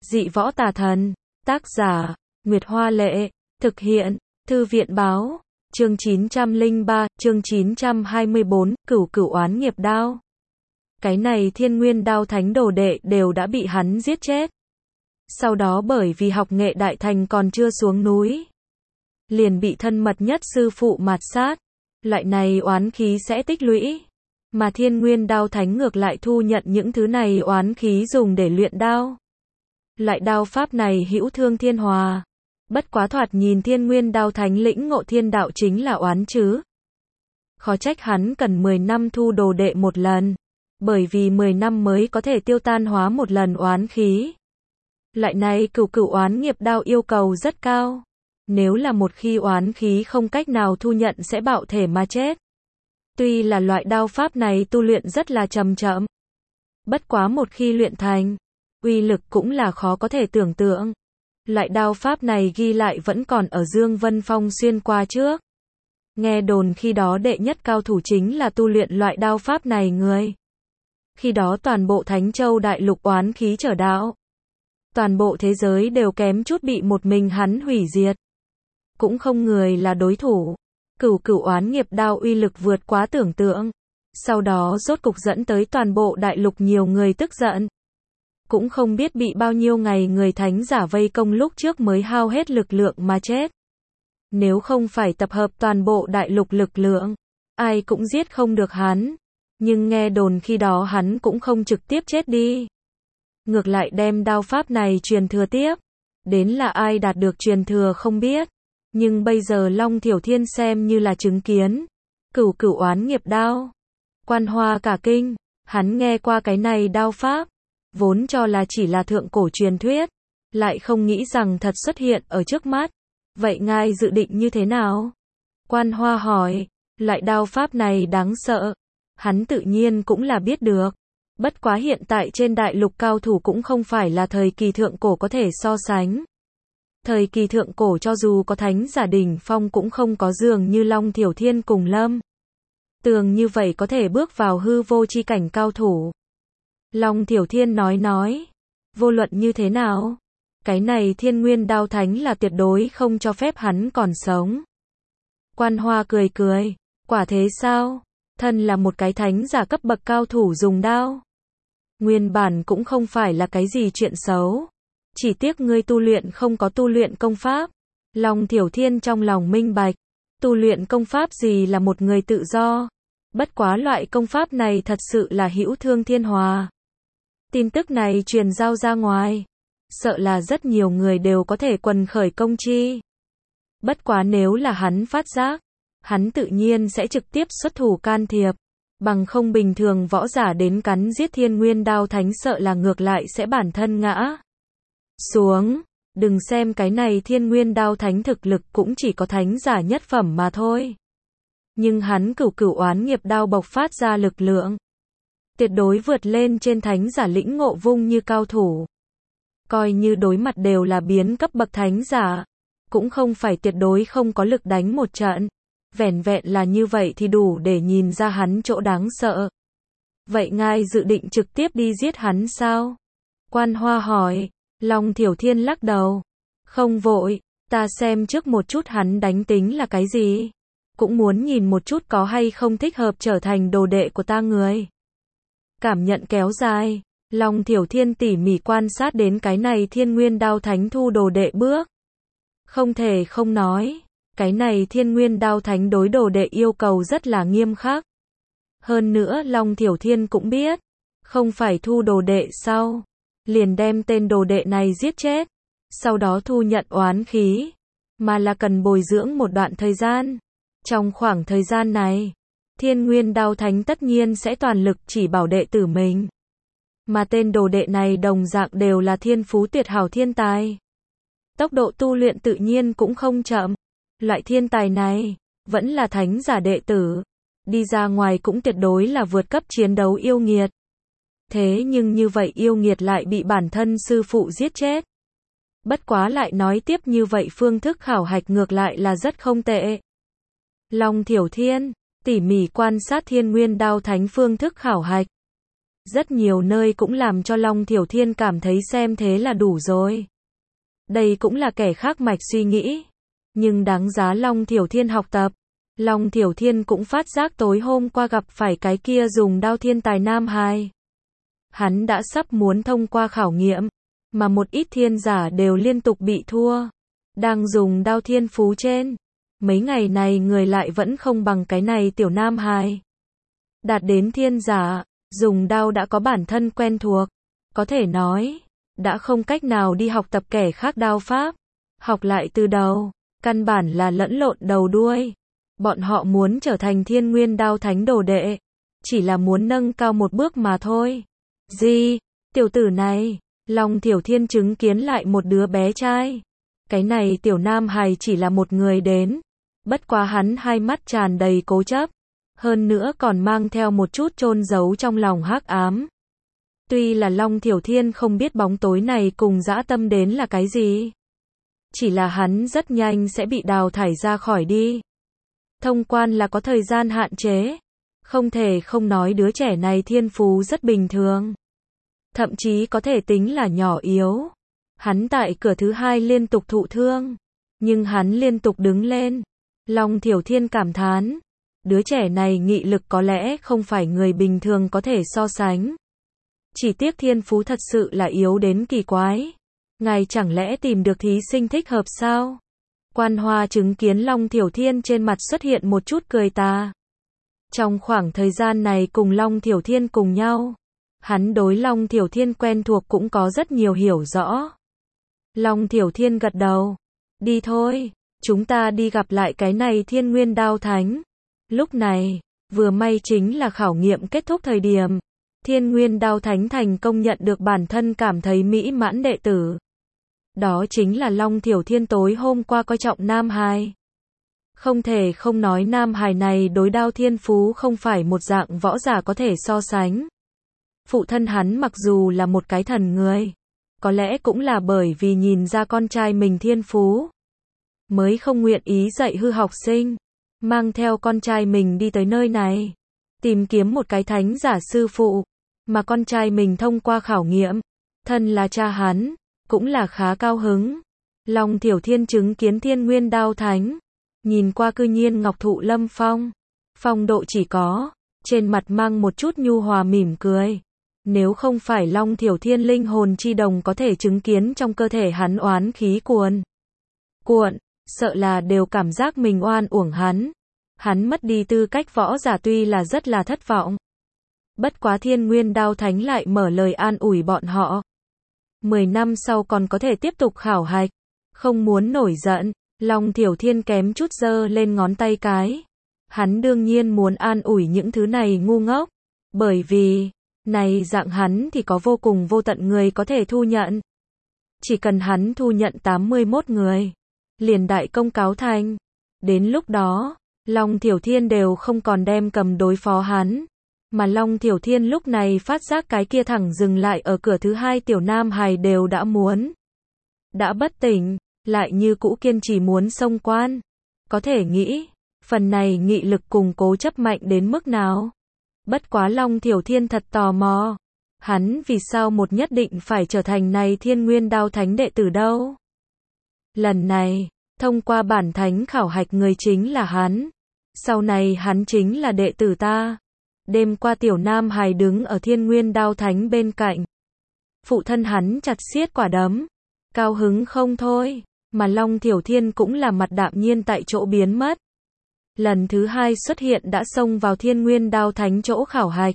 Dị võ tà thần. Tác giả, Nguyệt Hoa Lệ. Thực hiện, Thư viện Báo. Chương 903, chương 924, Cửu Cửu oán nghiệp đao. Cái này Thiên Nguyên Đao Thánh đồ đệ đều đã bị hắn giết chết. Sau đó bởi vì học nghệ đại thành còn chưa xuống núi, liền bị thân mật nhất sư phụ mạt sát. Loại này oán khí sẽ tích lũy, mà Thiên Nguyên Đao Thánh ngược lại thu nhận những thứ này oán khí dùng để luyện đao. Loại đao pháp này hữu thương thiên hòa. Bất quá thoạt nhìn Thiên Nguyên Đao Thánh lĩnh ngộ thiên đạo chính là oán chứ. Khó trách hắn cần 10 năm thu đồ đệ một lần, bởi vì 10 năm mới có thể tiêu tan hóa một lần oán khí. Loại này cửu cửu oán nghiệp đao yêu cầu rất cao. Nếu là một khi oán khí không cách nào thu nhận sẽ bạo thể mà chết. Tuy là loại đao pháp này tu luyện rất là chậm chậm, bất quá một khi luyện thành, uy lực cũng là khó có thể tưởng tượng. Loại đao pháp này ghi lại vẫn còn ở Dương Vân Phong xuyên qua trước. Nghe đồn khi đó đệ nhất cao thủ chính là tu luyện loại đao pháp này người. Khi đó toàn bộ Thánh Châu đại lục oán khí trở đạo. Toàn bộ thế giới đều kém chút bị một mình hắn hủy diệt. Cũng không người là đối thủ. Cửu cửu oán nghiệp đao uy lực vượt quá tưởng tượng. Sau đó rốt cục dẫn tới toàn bộ đại lục nhiều người tức giận. Cũng không biết bị bao nhiêu ngày người thánh giả vây công lúc trước mới hao hết lực lượng mà chết. Nếu không phải tập hợp toàn bộ đại lục lực lượng, ai cũng giết không được hắn. Nhưng nghe đồn khi đó hắn cũng không trực tiếp chết đi. Ngược lại đem đao pháp này truyền thừa tiếp. Đến là ai đạt được truyền thừa không biết. Nhưng bây giờ Long Thiểu Thiên xem như là chứng kiến. Cửu cửu oán nghiệp đao. Quan Hoa cả kinh. Hắn nghe qua cái này đao pháp, vốn cho là chỉ là thượng cổ truyền thuyết, lại không nghĩ rằng thật xuất hiện ở trước mắt. Vậy ngài dự định như thế nào? Quan Hoa hỏi. Loại đao pháp này đáng sợ. Hắn tự nhiên cũng là biết được. Bất quá hiện tại trên đại lục cao thủ cũng không phải là thời kỳ thượng cổ có thể so sánh. Thời kỳ thượng cổ cho dù có thánh giả đỉnh phong cũng không có dường như Long Thiểu Thiên cùng Lâm Tường như vậy có thể bước vào hư vô chi cảnh cao thủ. Long Thiểu Thiên nói, vô luận như thế nào, cái này Thiên Nguyên Đao Thánh là tuyệt đối không cho phép hắn còn sống. Quan Hoa cười, quả thế sao? Thân là một cái thánh giả cấp bậc cao thủ dùng đao, nguyên bản cũng không phải là cái gì chuyện xấu. Chỉ tiếc ngươi tu luyện không có tu luyện công pháp. Long Thiểu Thiên trong lòng minh bạch, tu luyện công pháp gì là một người tự do. Bất quá loại công pháp này thật sự là hữu thương thiên hòa. Tin tức này truyền giao ra ngoài, sợ là rất nhiều người đều có thể quần khởi công chi. Bất quá nếu là hắn phát giác, hắn tự nhiên sẽ trực tiếp xuất thủ can thiệp. Bằng không bình thường võ giả đến cắn giết Thiên Nguyên Đao Thánh sợ là ngược lại sẽ bản thân ngã xuống. Đừng xem cái này Thiên Nguyên Đao Thánh thực lực cũng chỉ có thánh giả nhất phẩm mà thôi. Nhưng hắn cửu cửu oán nghiệp đao bộc phát ra lực lượng, tuyệt đối vượt lên trên thánh giả lĩnh ngộ vung như cao thủ. Coi như đối mặt đều là biến cấp bậc thánh giả, cũng không phải tuyệt đối không có lực đánh một trận. Vẻn vẹn là như vậy thì đủ để nhìn ra hắn chỗ đáng sợ. Vậy ngài dự định trực tiếp đi giết hắn sao? Quan Hoa hỏi. Long Thiểu Thiên lắc đầu. Không vội, ta xem trước một chút hắn đánh tính là cái gì. Cũng muốn nhìn một chút có hay không thích hợp trở thành đồ đệ của ta người. Cảm nhận kéo dài, Long Thiểu Thiên tỉ mỉ quan sát đến cái này Thiên Nguyên Đao Thánh thu đồ đệ bước. Không thể không nói, cái này Thiên Nguyên Đao Thánh đối đồ đệ yêu cầu rất là nghiêm khắc. Hơn nữa Long Thiểu Thiên cũng biết, không phải thu đồ đệ sau, liền đem tên đồ đệ này giết chết, sau đó thu nhận oán khí, mà là cần bồi dưỡng một đoạn thời gian. Trong khoảng thời gian này, Thiên Nguyên Đao Thánh tất nhiên sẽ toàn lực chỉ bảo đệ tử mình. Mà tên đồ đệ này đồng dạng đều là thiên phú tuyệt hảo thiên tài. Tốc độ tu luyện tự nhiên cũng không chậm. Loại thiên tài này, vẫn là thánh giả đệ tử. Đi ra ngoài cũng tuyệt đối là vượt cấp chiến đấu yêu nghiệt. Thế nhưng như vậy yêu nghiệt lại bị bản thân sư phụ giết chết. Bất quá lại nói tiếp như vậy phương thức khảo hạch ngược lại là rất không tệ. Long Thiểu Thiên tỉ mỉ quan sát Thiên Nguyên Đao Thánh phương thức khảo hạch. Rất nhiều nơi cũng làm cho Long Thiểu Thiên cảm thấy xem thế là đủ rồi. Đây cũng là kẻ khác mạch suy nghĩ. Nhưng đáng giá Long Thiểu Thiên học tập. Long Thiểu Thiên cũng phát giác tối hôm qua gặp phải cái kia dùng đao thiên tài Nam Hải. Hắn đã sắp muốn thông qua khảo nghiệm, mà một ít thiên giả đều liên tục bị thua. Đang dùng đao thiên phú trên. Mấy ngày này người lại vẫn không bằng cái này tiểu Nam Hải. Đạt đến thiên giả, dùng đao đã có bản thân quen thuộc. Có thể nói, đã không cách nào đi học tập kẻ khác đao pháp. Học lại từ đầu, căn bản là lẫn lộn đầu đuôi. Bọn họ muốn trở thành Thiên Nguyên Đao Thánh đồ đệ, chỉ là muốn nâng cao một bước mà thôi. Gì? Tiểu tử này, Long Thiểu Thiên chứng kiến lại một đứa bé trai. Cái này tiểu Nam Hải chỉ là một người đến. Bất quá hắn hai mắt tràn đầy cố chấp. Hơn nữa còn mang theo một chút chôn giấu trong lòng hắc ám. Tuy là Long Thiểu Thiên không biết bóng tối này cùng dã tâm đến là cái gì. Chỉ là hắn rất nhanh sẽ bị đào thải ra khỏi đi. Thông quan là có thời gian hạn chế. Không thể không nói đứa trẻ này thiên phú rất bình thường. Thậm chí có thể tính là nhỏ yếu. Hắn tại cửa thứ 2 liên tục thụ thương. Nhưng hắn liên tục đứng lên. Long Thiểu Thiên cảm thán. Đứa trẻ này nghị lực có lẽ không phải người bình thường có thể so sánh. Chỉ tiếc thiên phú thật sự là yếu đến kỳ quái. Ngài chẳng lẽ tìm được thí sinh thích hợp sao? Quan Hoa chứng kiến Long Thiểu Thiên trên mặt xuất hiện một chút cười tà. Trong khoảng thời gian này cùng Long Thiểu Thiên cùng nhau, hắn đối Long Thiểu Thiên quen thuộc cũng có rất nhiều hiểu rõ. Long Thiểu Thiên gật đầu. Đi thôi, chúng ta đi gặp lại cái này Thiên Nguyên Đao Thánh. Lúc này, vừa may chính là khảo nghiệm kết thúc thời điểm. Thiên Nguyên Đao Thánh thành công nhận được bản thân cảm thấy mỹ mãn đệ tử. Đó chính là Long Thiểu Thiên tối hôm qua coi trọng Nam Hải. Không thể không nói Nam Hải này đối đao thiên phú không phải một dạng võ giả có thể so sánh. Phụ thân hắn mặc dù là một cái thần người, có lẽ cũng là bởi vì nhìn ra con trai mình thiên phú, mới không nguyện ý dạy hư học sinh, mang theo con trai mình đi tới nơi này, tìm kiếm một cái thánh giả sư phụ, mà con trai mình thông qua khảo nghiệm, thân là cha hắn, cũng là khá cao hứng. Long Thiểu Thiên chứng kiến Thiên Nguyên Đao Thánh, nhìn qua cư nhiên ngọc thụ lâm phong, phong độ chỉ có, trên mặt mang một chút nhu hòa mỉm cười. Nếu không phải Long Thiểu Thiên linh hồn chi đồng có thể chứng kiến trong cơ thể hắn oán khí cuồn cuộn, sợ là đều cảm giác mình oan uổng hắn. Hắn mất đi tư cách võ giả tuy là rất là thất vọng. Bất quá Thiên Nguyên Đao Thánh lại mở lời an ủi bọn họ. 10 năm sau còn có thể tiếp tục khảo hạch. Không muốn nổi giận, Long Thiểu Thiên kém chút giơ lên ngón tay cái. Hắn đương nhiên muốn an ủi những thứ này ngu ngốc. Bởi vì, này dạng hắn thì có vô cùng vô tận người có thể thu nhận. Chỉ cần hắn thu nhận 81 người. Liền đại công cáo thành. Đến lúc đó, Long Thiểu Thiên đều không còn đem cầm đối phó hắn. Mà Long Thiểu Thiên lúc này phát giác cái kia thẳng dừng lại ở cửa thứ 2 tiểu Nam Hải đều đã muốn. Đã bất tỉnh, lại như cũ kiên trì muốn xông quan. Có thể nghĩ, phần này nghị lực cùng cố chấp mạnh đến mức nào. Bất quá Long Thiểu Thiên thật tò mò. Hắn vì sao một nhất định phải trở thành này Thiên Nguyên Đao Thánh đệ tử đâu. Lần này, thông qua bản thánh khảo hạch người chính là hắn. Sau này hắn chính là đệ tử ta. Đêm qua tiểu Nam Hải đứng ở Thiên Nguyên Đao Thánh bên cạnh. Phụ thân hắn chặt siết quả đấm. Cao hứng không thôi. Mà Long Thiểu Thiên cũng là mặt đạm nhiên tại chỗ biến mất. Lần thứ 2 xuất hiện đã xông vào Thiên Nguyên Đao Thánh chỗ khảo hạch.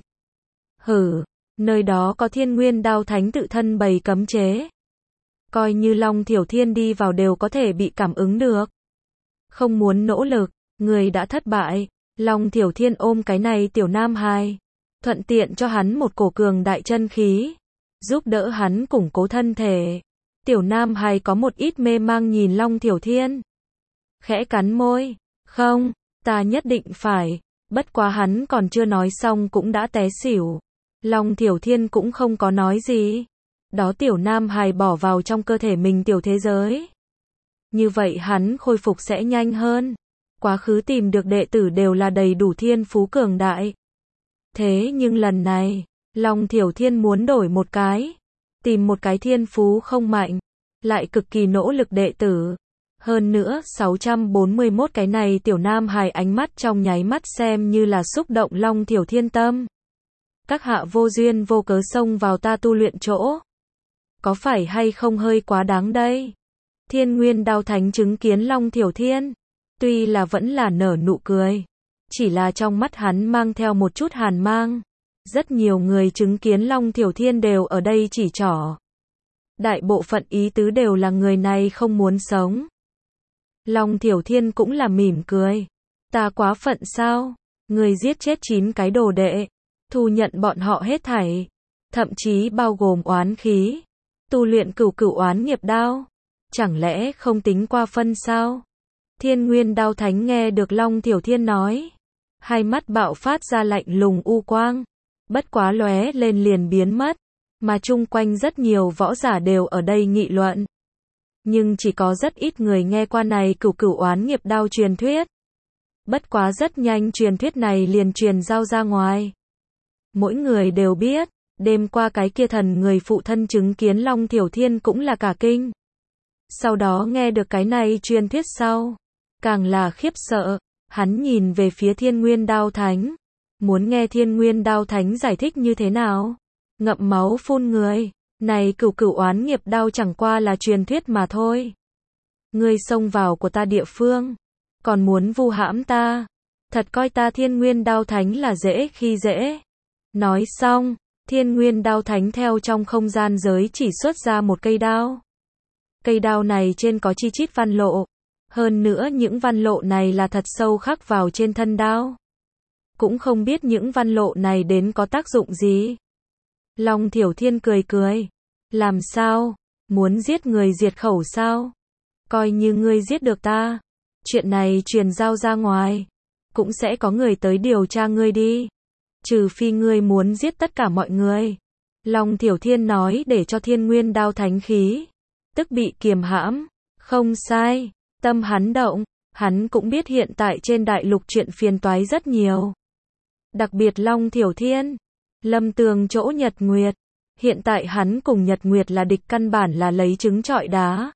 Hử, nơi đó có Thiên Nguyên Đao Thánh tự thân bày cấm chế. Coi như Long Thiểu Thiên đi vào đều có thể bị cảm ứng được. Không muốn nỗ lực, người đã thất bại. Long Thiểu Thiên ôm cái này tiểu Nam Hải, thuận tiện cho hắn một cổ cường đại chân khí, giúp đỡ hắn củng cố thân thể. Tiểu Nam Hải có một ít mê mang nhìn Long Thiểu Thiên. Khẽ cắn môi, không, ta nhất định phải. Bất quá hắn còn chưa nói xong cũng đã té xỉu. Long Thiểu Thiên cũng không có nói gì. Đó tiểu Nam Hải bỏ vào trong cơ thể mình tiểu thế giới. Như vậy hắn khôi phục sẽ nhanh hơn. Quá khứ tìm được đệ tử đều là đầy đủ thiên phú cường đại. Thế nhưng lần này, Long Thiểu Thiên muốn đổi một cái, tìm một cái thiên phú không mạnh, lại cực kỳ nỗ lực đệ tử. Hơn nữa 641 cái này tiểu nam hài ánh mắt trong nháy mắt xem như là xúc động Long Thiểu Thiên tâm. Các hạ vô duyên vô cớ xông vào ta tu luyện chỗ. Có phải hay không hơi quá đáng đây? Thiên Nguyên Đao Thánh chứng kiến Long Thiểu Thiên. Tuy là vẫn là nở nụ cười. Chỉ là trong mắt hắn mang theo một chút hàn mang. Rất nhiều người chứng kiến Long Thiểu Thiên đều ở đây chỉ trỏ. Đại bộ phận ý tứ đều là người này không muốn sống. Long Thiểu Thiên cũng là mỉm cười. Ta quá phận sao? Người giết chết 9 cái đồ đệ. Thu nhận bọn họ hết thảy. Thậm chí bao gồm oán khí. Tu luyện cửu cửu oán nghiệp đao. Chẳng lẽ không tính qua phân sao? Thiên Nguyên Đao Thánh nghe được Long Thiểu Thiên nói. Hai mắt bạo phát ra lạnh lùng u quang. Bất quá lóe lên liền biến mất. Mà chung quanh rất nhiều võ giả đều ở đây nghị luận. Nhưng chỉ có rất ít người nghe qua này cửu cửu oán nghiệp đao truyền thuyết. Bất quá rất nhanh truyền thuyết này liền truyền giao ra ngoài. Mỗi người đều biết, đêm qua cái kia thần người phụ thân chứng kiến Long Thiểu Thiên cũng là cả kinh. Sau đó nghe được cái này truyền thuyết sau, càng là khiếp sợ, hắn nhìn về phía Thiên Nguyên Đao Thánh, muốn nghe Thiên Nguyên Đao Thánh giải thích như thế nào. Ngậm máu phun người, này cửu cửu oán nghiệp đao chẳng qua là truyền thuyết mà thôi. Ngươi xông vào của ta địa phương, còn muốn vu hãm ta, thật coi ta Thiên Nguyên Đao Thánh là dễ khi dễ. Nói xong, Thiên Nguyên Đao Thánh theo trong không gian giới chỉ xuất ra một cây đao. Cây đao này trên có chi chít văn lộ, hơn nữa những văn lộ này là thật sâu khắc vào trên thân đao. Cũng không biết những văn lộ này đến có tác dụng gì. Long Thiểu Thiên cười cười. Làm sao? Muốn giết người diệt khẩu sao? Coi như ngươi giết được ta. Chuyện này truyền giao ra ngoài. Cũng sẽ có người tới điều tra ngươi đi. Trừ phi ngươi muốn giết tất cả mọi người. Long Thiểu Thiên nói để cho Thiên Nguyên Đao Thánh khí. Tức bị kiềm hãm. Không sai. Tâm hắn động. Hắn cũng biết hiện tại trên đại lục chuyện phiền toái rất nhiều. Đặc biệt Long Thiểu Thiên. Lâm Tường chỗ Nhật Nguyệt. Hiện tại hắn cùng Nhật Nguyệt là địch căn bản là lấy trứng trọi đá.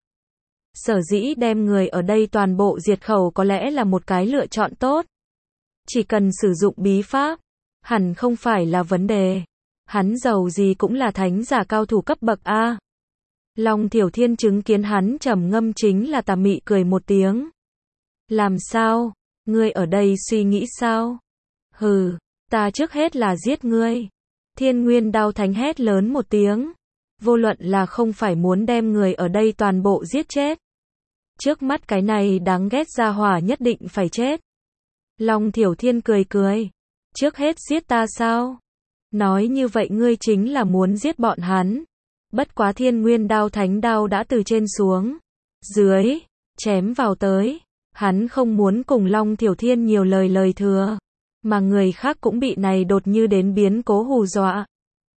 Sở dĩ đem người ở đây toàn bộ diệt khẩu có lẽ là một cái lựa chọn tốt. Chỉ cần sử dụng bí pháp, hẳn không phải là vấn đề. Hắn giàu gì cũng là thánh giả cao thủ cấp bậc A. Long Thiểu Thiên chứng kiến hắn trầm ngâm chính là tà mị cười một tiếng. Làm sao? Ngươi ở đây suy nghĩ sao? Hừ, ta trước hết là giết ngươi. Thiên Nguyên Đao Thánh hét lớn một tiếng. Vô luận là không phải muốn đem người ở đây toàn bộ giết chết. Trước mắt cái này đáng ghét gia hỏa nhất định phải chết. Long Thiểu Thiên cười cười. Trước hết giết ta sao? Nói như vậy ngươi chính là muốn giết bọn hắn. Bất quá Thiên Nguyên Đao Thánh đao đã từ trên xuống. Dưới, chém vào tới. Hắn không muốn cùng Long Thiểu Thiên nhiều lời thừa. Mà người khác cũng bị này đột như đến biến cố hù dọa.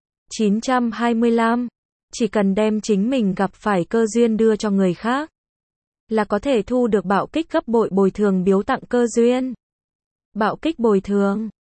925. Chỉ cần đem chính mình gặp phải cơ duyên đưa cho người khác, là có thể thu được bạo kích gấp bội bồi thường biếu tặng cơ duyên. Bạo kích bồi thường.